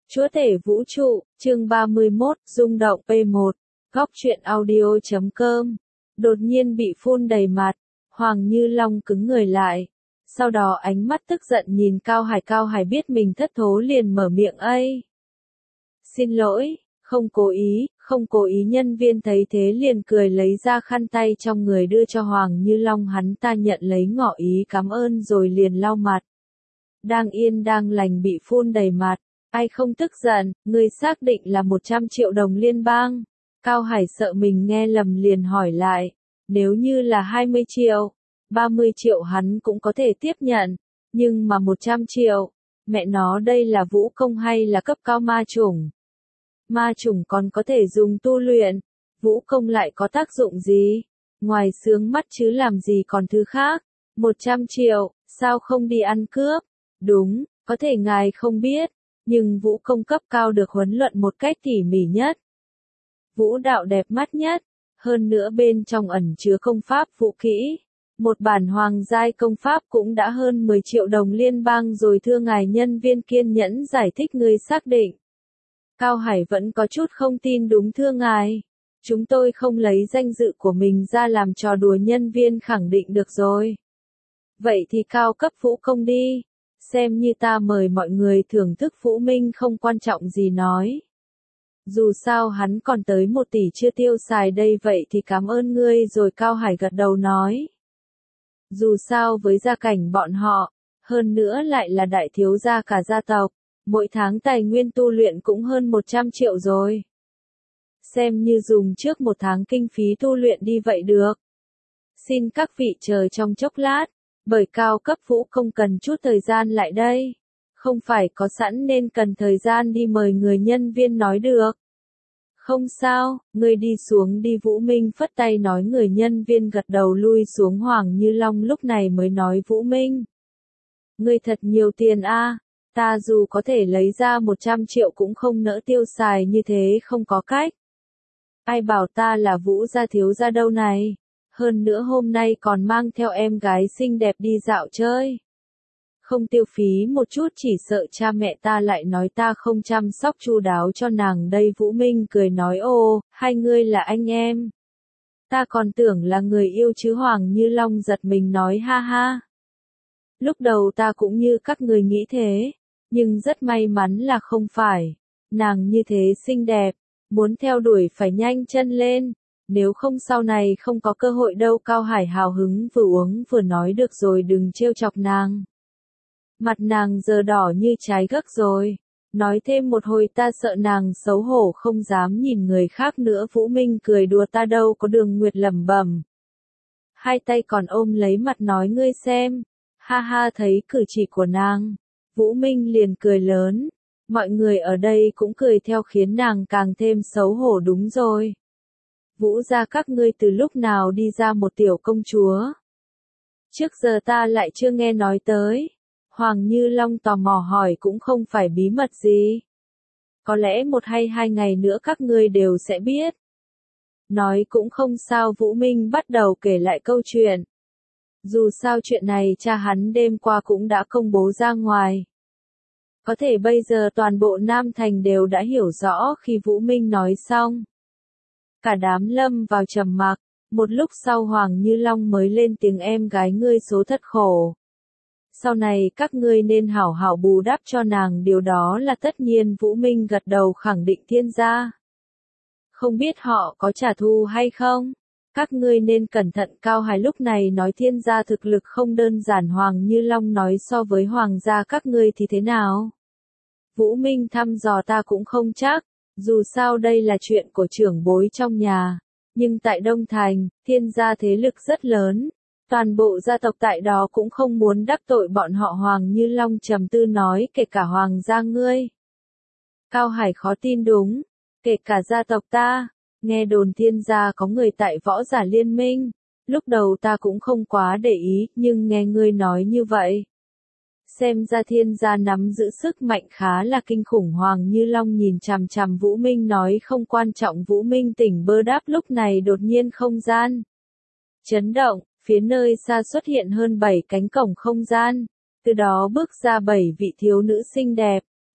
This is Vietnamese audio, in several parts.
Chúa tể vũ trụ, chương 31, rung động P1, góc truyện audio.com. Đột nhiên bị phun đầy mặt, Hoàng Như Long cứng người lại. Sau đó ánh mắt tức giận nhìn Cao Hải biết mình thất thố liền mở miệng ấy. Xin lỗi, không cố ý nhân viên thấy thế liền cười lấy ra khăn tay trong người đưa cho Hoàng Như Long, hắn ta nhận lấy ngỏ ý cảm ơn rồi liền lau mặt. Đang yên đang lành bị phun đầy mặt. Ai không tức giận, người xác định là 100 triệu đồng liên bang. Cao Hải sợ mình nghe lầm liền hỏi lại. Nếu như là 20 triệu, 30 triệu hắn cũng có thể tiếp nhận. Nhưng mà 100 triệu, mẹ nó đây là vũ công hay là cấp cao ma chủng? Ma chủng còn có thể dùng tu luyện, vũ công lại có tác dụng gì? Ngoài sướng mắt chứ làm gì còn thứ khác. 100 triệu, sao không đi ăn cướp? Đúng, có thể ngài không biết. Nhưng vũ công cấp cao được huấn luyện một cách tỉ mỉ nhất. Vũ đạo đẹp mắt nhất. Hơn nữa bên trong ẩn chứa công pháp vũ kỹ. Một bản hoàng giai công pháp cũng đã hơn 10 triệu đồng liên bang rồi, thưa ngài. Nhân viên kiên nhẫn giải thích. Người xác định. Cao Hải vẫn có chút không tin. Đúng thưa ngài. Chúng tôi không lấy danh dự của mình ra làm trò đùa. Nhân viên khẳng định. Được rồi. Vậy thì cao cấp vũ công đi. Xem như ta mời mọi người thưởng thức vũ minh không quan trọng gì nói. Dù sao hắn còn tới 1 tỷ chưa tiêu xài đây, vậy thì cảm ơn ngươi rồi. Cao Hải gật đầu nói. Dù sao với gia cảnh bọn họ, hơn nữa lại là đại thiếu gia cả gia tộc, mỗi tháng tài nguyên tu luyện cũng hơn 100 triệu rồi. Xem như dùng trước 1 tháng kinh phí tu luyện đi vậy được. Xin các vị chờ trong chốc lát. Bởi cao cấp vũ công cần chút thời gian lại đây. Không phải có sẵn nên cần thời gian đi, mời người nhân viên nói. Được. Không sao, ngươi đi xuống đi. Vũ Minh phất tay nói. Người nhân viên gật đầu lui xuống. Hoàng Như Long lúc này mới nói. Vũ Minh, ngươi thật nhiều tiền a. Ta dù có thể lấy ra 100 triệu cũng không nỡ tiêu xài như thế, không có cách. Ai bảo ta là Vũ gia thiếu gia đâu này. Hơn nữa hôm nay còn mang theo em gái xinh đẹp đi dạo chơi. Không tiêu phí một chút chỉ sợ cha mẹ ta lại nói ta không chăm sóc chu đáo cho nàng đây. Vũ Minh cười nói. Ồ, hai ngươi là anh em. Ta còn tưởng là người yêu chứ. Hoàng Như Long giật mình nói. Ha ha. Lúc đầu ta cũng như các người nghĩ thế. Nhưng rất may mắn là không phải. Nàng như thế xinh đẹp. Muốn theo đuổi phải nhanh chân lên. Nếu không sau này không có cơ hội đâu. Cao Hải hào hứng vừa uống vừa nói. Được rồi, đừng trêu chọc nàng. Mặt nàng giờ đỏ như trái gấc rồi. Nói thêm một hồi ta sợ nàng xấu hổ không dám nhìn người khác nữa. Vũ Minh cười đùa. Ta đâu có. Đường Nguyệt lẩm bẩm. Hai tay còn ôm lấy mặt nói. Ngươi xem. Ha ha. Thấy cử chỉ của nàng, Vũ Minh liền cười lớn. Mọi người ở đây cũng cười theo khiến nàng càng thêm xấu hổ. Đúng rồi. Vũ gia các ngươi từ lúc nào đi ra một tiểu công chúa? Trước giờ ta lại chưa nghe nói tới. Hoàng Như Long tò mò hỏi. Cũng không phải bí mật gì. Có lẽ 1 hay 2 ngày nữa các ngươi đều sẽ biết. Nói cũng không sao. Vũ Minh bắt đầu kể lại câu chuyện. Dù sao chuyện này cha hắn đêm qua cũng đã công bố ra ngoài. Có thể bây giờ toàn bộ Nam Thành đều đã hiểu rõ. Khi Vũ Minh nói xong, cả đám lâm vào trầm mặc. Một lúc sau Hoàng Như Long mới lên tiếng. Em gái ngươi số thật khổ. Sau này các ngươi nên hảo hảo bù đắp cho nàng. Điều đó là tất nhiên. Vũ Minh gật đầu khẳng định. Thiên gia, không biết họ có trả thù hay không? Các ngươi nên cẩn thận. Cao Hải lúc này nói. Thiên gia thực lực không đơn giản. Hoàng Như Long nói. So với hoàng gia các ngươi thì thế nào? Vũ Minh thăm dò. Ta cũng không chắc. Dù sao đây là chuyện của trưởng bối trong nhà. Nhưng tại Đông Thành, Thiên gia thế lực rất lớn. Toàn bộ gia tộc tại đó cũng không muốn đắc tội bọn họ. Hoàng Như Long trầm tư nói. Kể cả hoàng gia ngươi? Cao Hải khó tin. Đúng. Kể cả gia tộc ta. Nghe đồn Thiên gia có người tại võ giả liên minh. Lúc đầu ta cũng không quá để ý. Nhưng nghe ngươi nói như vậy, xem ra Thiên gia nắm giữ sức mạnh khá là kinh khủng. Hoàng Như Long nhìn chằm chằm Vũ Minh nói. Không quan trọng. Vũ Minh tỉnh bơ đáp. Lúc này đột nhiên không gian chấn động. Phía nơi xa xuất hiện hơn 7 cánh cổng không gian. Từ đó bước ra 7 vị thiếu nữ xinh đẹp.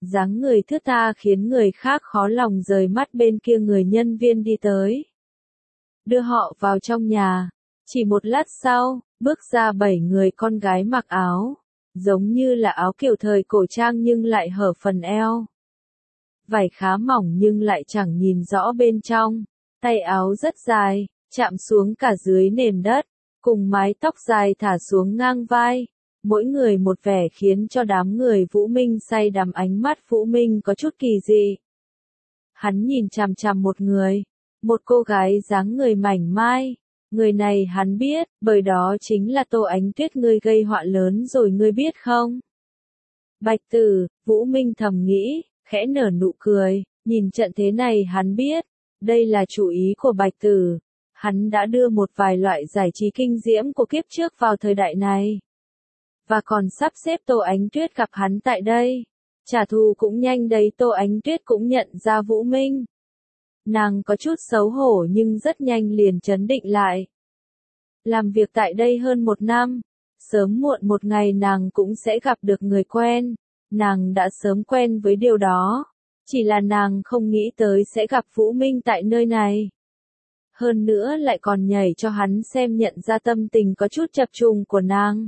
Dáng người thướt tha khiến người khác khó lòng rời mắt bên kia người nhân viên đi tới. Đưa họ vào trong nhà. Chỉ một lát sau, bước ra 7 người con gái mặc áo. Giống như là áo kiểu thời cổ trang nhưng lại hở phần eo. Vải khá mỏng nhưng lại chẳng nhìn rõ bên trong. Tay áo rất dài, chạm xuống cả dưới nền đất. Cùng mái tóc dài thả xuống ngang vai. Mỗi người một vẻ khiến cho đám người Vũ Minh say đắm, ánh mắt Vũ Minh có chút kỳ dị. Hắn nhìn chằm chằm một người. Một cô gái dáng người mảnh mai. Người này hắn biết, bởi đó chính là Tô Ánh Tuyết, ngươi gây họa lớn rồi ngươi biết không? Bạch Tử, Vũ Minh thầm nghĩ, khẽ nở nụ cười, nhìn trận thế này hắn biết, đây là chủ ý của Bạch Tử. Hắn đã đưa một vài loại giải trí kinh diễm của kiếp trước vào thời đại này. Và còn sắp xếp Tô Ánh Tuyết gặp hắn tại đây. Trả thù cũng nhanh đấy. Tô Ánh Tuyết cũng nhận ra Vũ Minh. Nàng có chút xấu hổ nhưng rất nhanh liền trấn định lại. Làm việc tại đây hơn 1 năm, sớm muộn một ngày nàng cũng sẽ gặp được người quen. Nàng đã sớm quen với điều đó. Chỉ là nàng không nghĩ tới sẽ gặp Vũ Minh tại nơi này. Hơn nữa lại còn nhảy cho hắn xem, nhận ra tâm tình có chút chập trùng của nàng.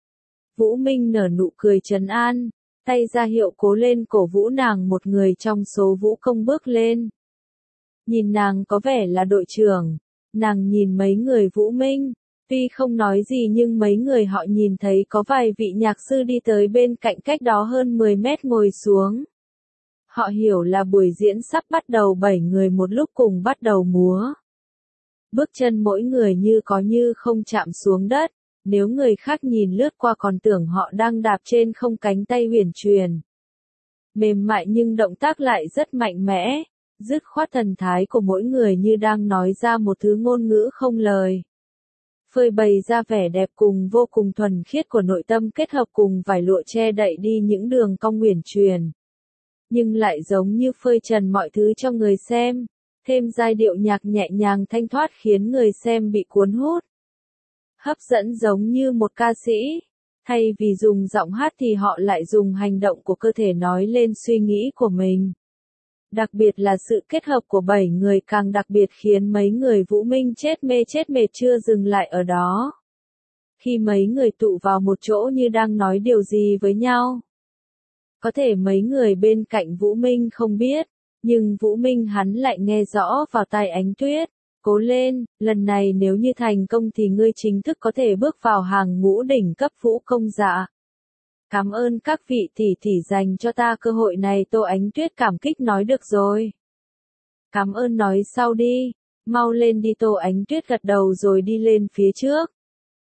Vũ Minh nở nụ cười trấn an, tay ra hiệu cố lên cổ vũ nàng. Một người trong số vũ công bước lên. Nhìn nàng có vẻ là đội trưởng, nàng nhìn mấy người Vũ Minh, tuy không nói gì nhưng mấy người họ nhìn thấy có vài vị nhạc sư đi tới bên cạnh cách đó hơn 10 mét ngồi xuống. Họ hiểu là buổi diễn sắp bắt đầu. 7 người một lúc cùng bắt đầu múa. Bước chân mỗi người như có như không chạm xuống đất. Nếu người khác nhìn lướt qua còn tưởng họ đang đạp trên không, cánh tay huyền truyền. Mềm mại nhưng động tác lại rất mạnh mẽ. Dứt khoát, thần thái của mỗi người như đang nói ra một thứ ngôn ngữ không lời. Phơi bày ra vẻ đẹp cùng vô cùng thuần khiết của nội tâm, kết hợp cùng vải lụa che đậy đi những đường cong huyền truyền. Nhưng lại giống như phơi trần mọi thứ cho người xem. Thêm giai điệu nhạc nhẹ nhàng thanh thoát khiến người xem bị cuốn hút. Hấp dẫn giống như một ca sĩ. Thay vì dùng giọng hát thì họ lại dùng hành động của cơ thể nói lên suy nghĩ của mình. Đặc biệt là sự kết hợp của 7 người càng đặc biệt khiến mấy người Vũ Minh chết mê chết mệt. Chưa dừng lại ở đó. Khi mấy người tụ vào một chỗ như đang nói điều gì với nhau. Có thể mấy người bên cạnh Vũ Minh không biết, nhưng Vũ Minh hắn lại nghe rõ vào tai Ánh Tuyết. Cố lên, lần này nếu như thành công thì ngươi chính thức có thể bước vào hàng ngũ đỉnh cấp vũ công dạ. Cảm ơn các vị tỷ tỷ dành cho ta cơ hội này. Tô Ánh Tuyết cảm kích nói, được rồi. Cảm ơn nói sau đi, mau lên đi. Tô Ánh Tuyết gật đầu rồi đi lên phía trước.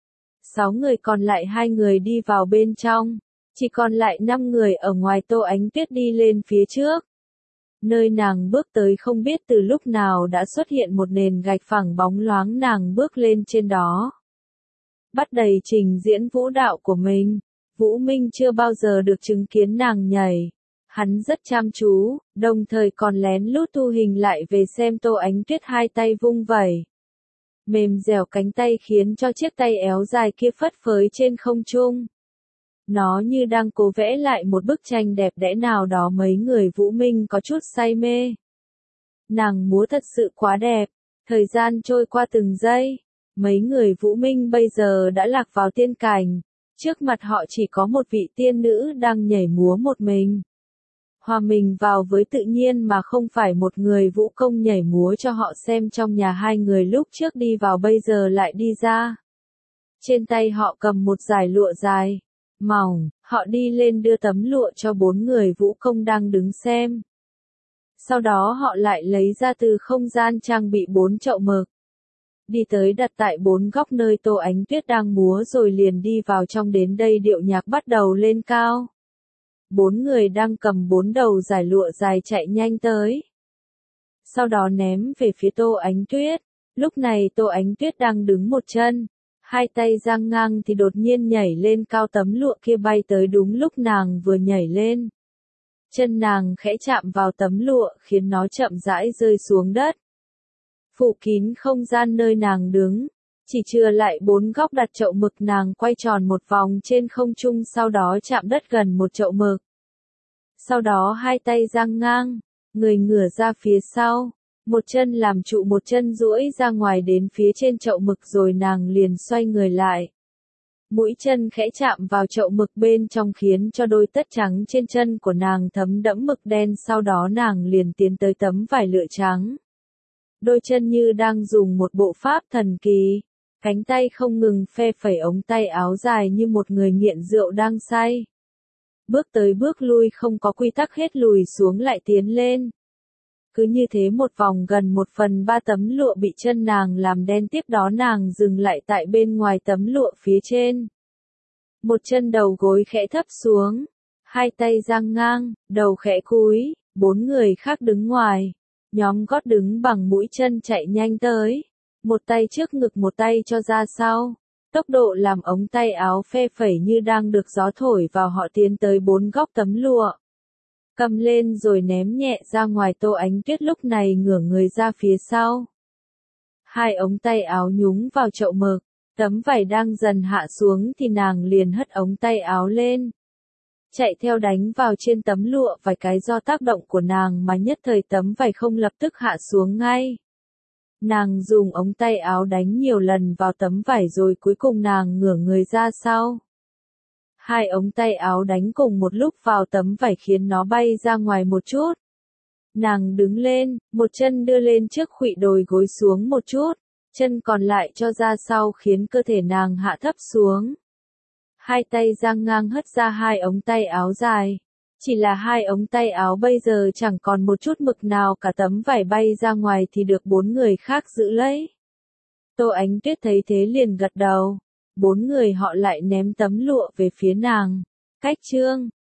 6 người còn lại, 2 người đi vào bên trong. Chỉ còn lại 5 người ở ngoài. Tô Ánh Tuyết đi lên phía trước. Nơi nàng bước tới không biết từ lúc nào đã xuất hiện một nền gạch phẳng bóng loáng. Nàng bước lên trên đó. Bắt đầy trình diễn vũ đạo của mình. Vũ Minh chưa bao giờ được chứng kiến nàng nhảy. Hắn rất chăm chú, đồng thời còn lén lút thu hình lại về xem Tô Ánh Tuyết hai tay vung vẩy. Mềm dẻo cánh tay khiến cho chiếc tay éo dài kia phất phới trên không trung. Nó như đang cố vẽ lại một bức tranh đẹp đẽ nào đó. Mấy người Vũ Minh có chút say mê. Nàng múa thật sự quá đẹp. Thời gian trôi qua từng giây. Mấy người Vũ Minh bây giờ đã lạc vào tiên cảnh. Trước mặt họ chỉ có một vị tiên nữ đang nhảy múa một mình. Hòa mình vào với tự nhiên mà không phải một người vũ công nhảy múa cho họ xem trong nhà. 2 người lúc trước đi vào bây giờ lại đi ra. Trên tay họ cầm một dải lụa dài, mỏng, họ đi lên đưa tấm lụa cho 4 người vũ công đang đứng xem. Sau đó họ lại lấy ra từ không gian trang bị 4 chậu mực. Đi tới đặt tại 4 góc nơi Tô Ánh Tuyết đang múa rồi liền đi vào trong. Đến đây điệu nhạc bắt đầu lên cao. 4 người đang cầm 4 đầu dải lụa dài chạy nhanh tới. Sau đó ném về phía Tô Ánh Tuyết. Lúc này Tô Ánh Tuyết đang đứng một chân. 2 tay dang ngang thì đột nhiên nhảy lên cao, tấm lụa kia bay tới đúng lúc nàng vừa nhảy lên. Chân nàng khẽ chạm vào tấm lụa khiến nó chậm rãi rơi xuống đất. Phủ kín không gian nơi nàng đứng. Chỉ chừa lại 4 góc đặt chậu mực. Nàng quay tròn một vòng trên không trung, sau đó chạm đất gần một chậu mực. Sau đó hai tay dang ngang, người ngửa ra phía sau, một chân làm trụ một chân duỗi ra ngoài đến phía trên chậu mực rồi nàng liền xoay người lại. Mũi chân khẽ chạm vào chậu mực bên trong khiến cho đôi tất trắng trên chân của nàng thấm đẫm mực đen, sau đó nàng liền tiến tới tấm vải lụa trắng. Đôi chân như đang dùng một bộ pháp thần kỳ, cánh tay không ngừng phe phẩy ống tay áo dài như một người nghiện rượu đang say. Bước tới bước lui không có quy tắc, hết lùi xuống lại tiến lên. Cứ như thế một vòng gần 1/3 tấm lụa bị chân nàng làm đen, tiếp đó nàng dừng lại tại bên ngoài tấm lụa phía trên. Một chân đầu gối khẽ thấp xuống, hai tay dang ngang, đầu khẽ cúi, 4 người khác đứng ngoài. Nhóm gót đứng bằng mũi chân chạy nhanh tới, một tay trước ngực một tay cho ra sau. Tốc độ làm ống tay áo phe phẩy như đang được gió thổi vào, họ tiến tới 4 góc tấm lụa. Cầm lên rồi ném nhẹ ra ngoài. Tô Ánh Tuyết lúc này ngửa người ra phía sau. Hai ống tay áo nhúng vào chậu mực, tấm vải đang dần hạ xuống thì nàng liền hất ống tay áo lên. Chạy theo đánh vào trên tấm lụa vài cái, do tác động của nàng mà nhất thời tấm vải không lập tức hạ xuống ngay. Nàng dùng ống tay áo đánh nhiều lần vào tấm vải rồi cuối cùng nàng ngửa người ra sau. Hai ống tay áo đánh cùng một lúc vào tấm vải khiến nó bay ra ngoài một chút. Nàng đứng lên, một chân đưa lên trước khuỵu đồi gối xuống một chút, chân còn lại cho ra sau khiến cơ thể nàng hạ thấp xuống. Hai tay dang ngang hất ra hai ống tay áo dài. Chỉ là hai ống tay áo bây giờ chẳng còn một chút mực nào, cả tấm vải bay ra ngoài thì được 4 người khác giữ lấy. Tô Ánh Tuyết thấy thế liền gật đầu. 4 người họ lại ném tấm lụa về phía nàng. Cách chương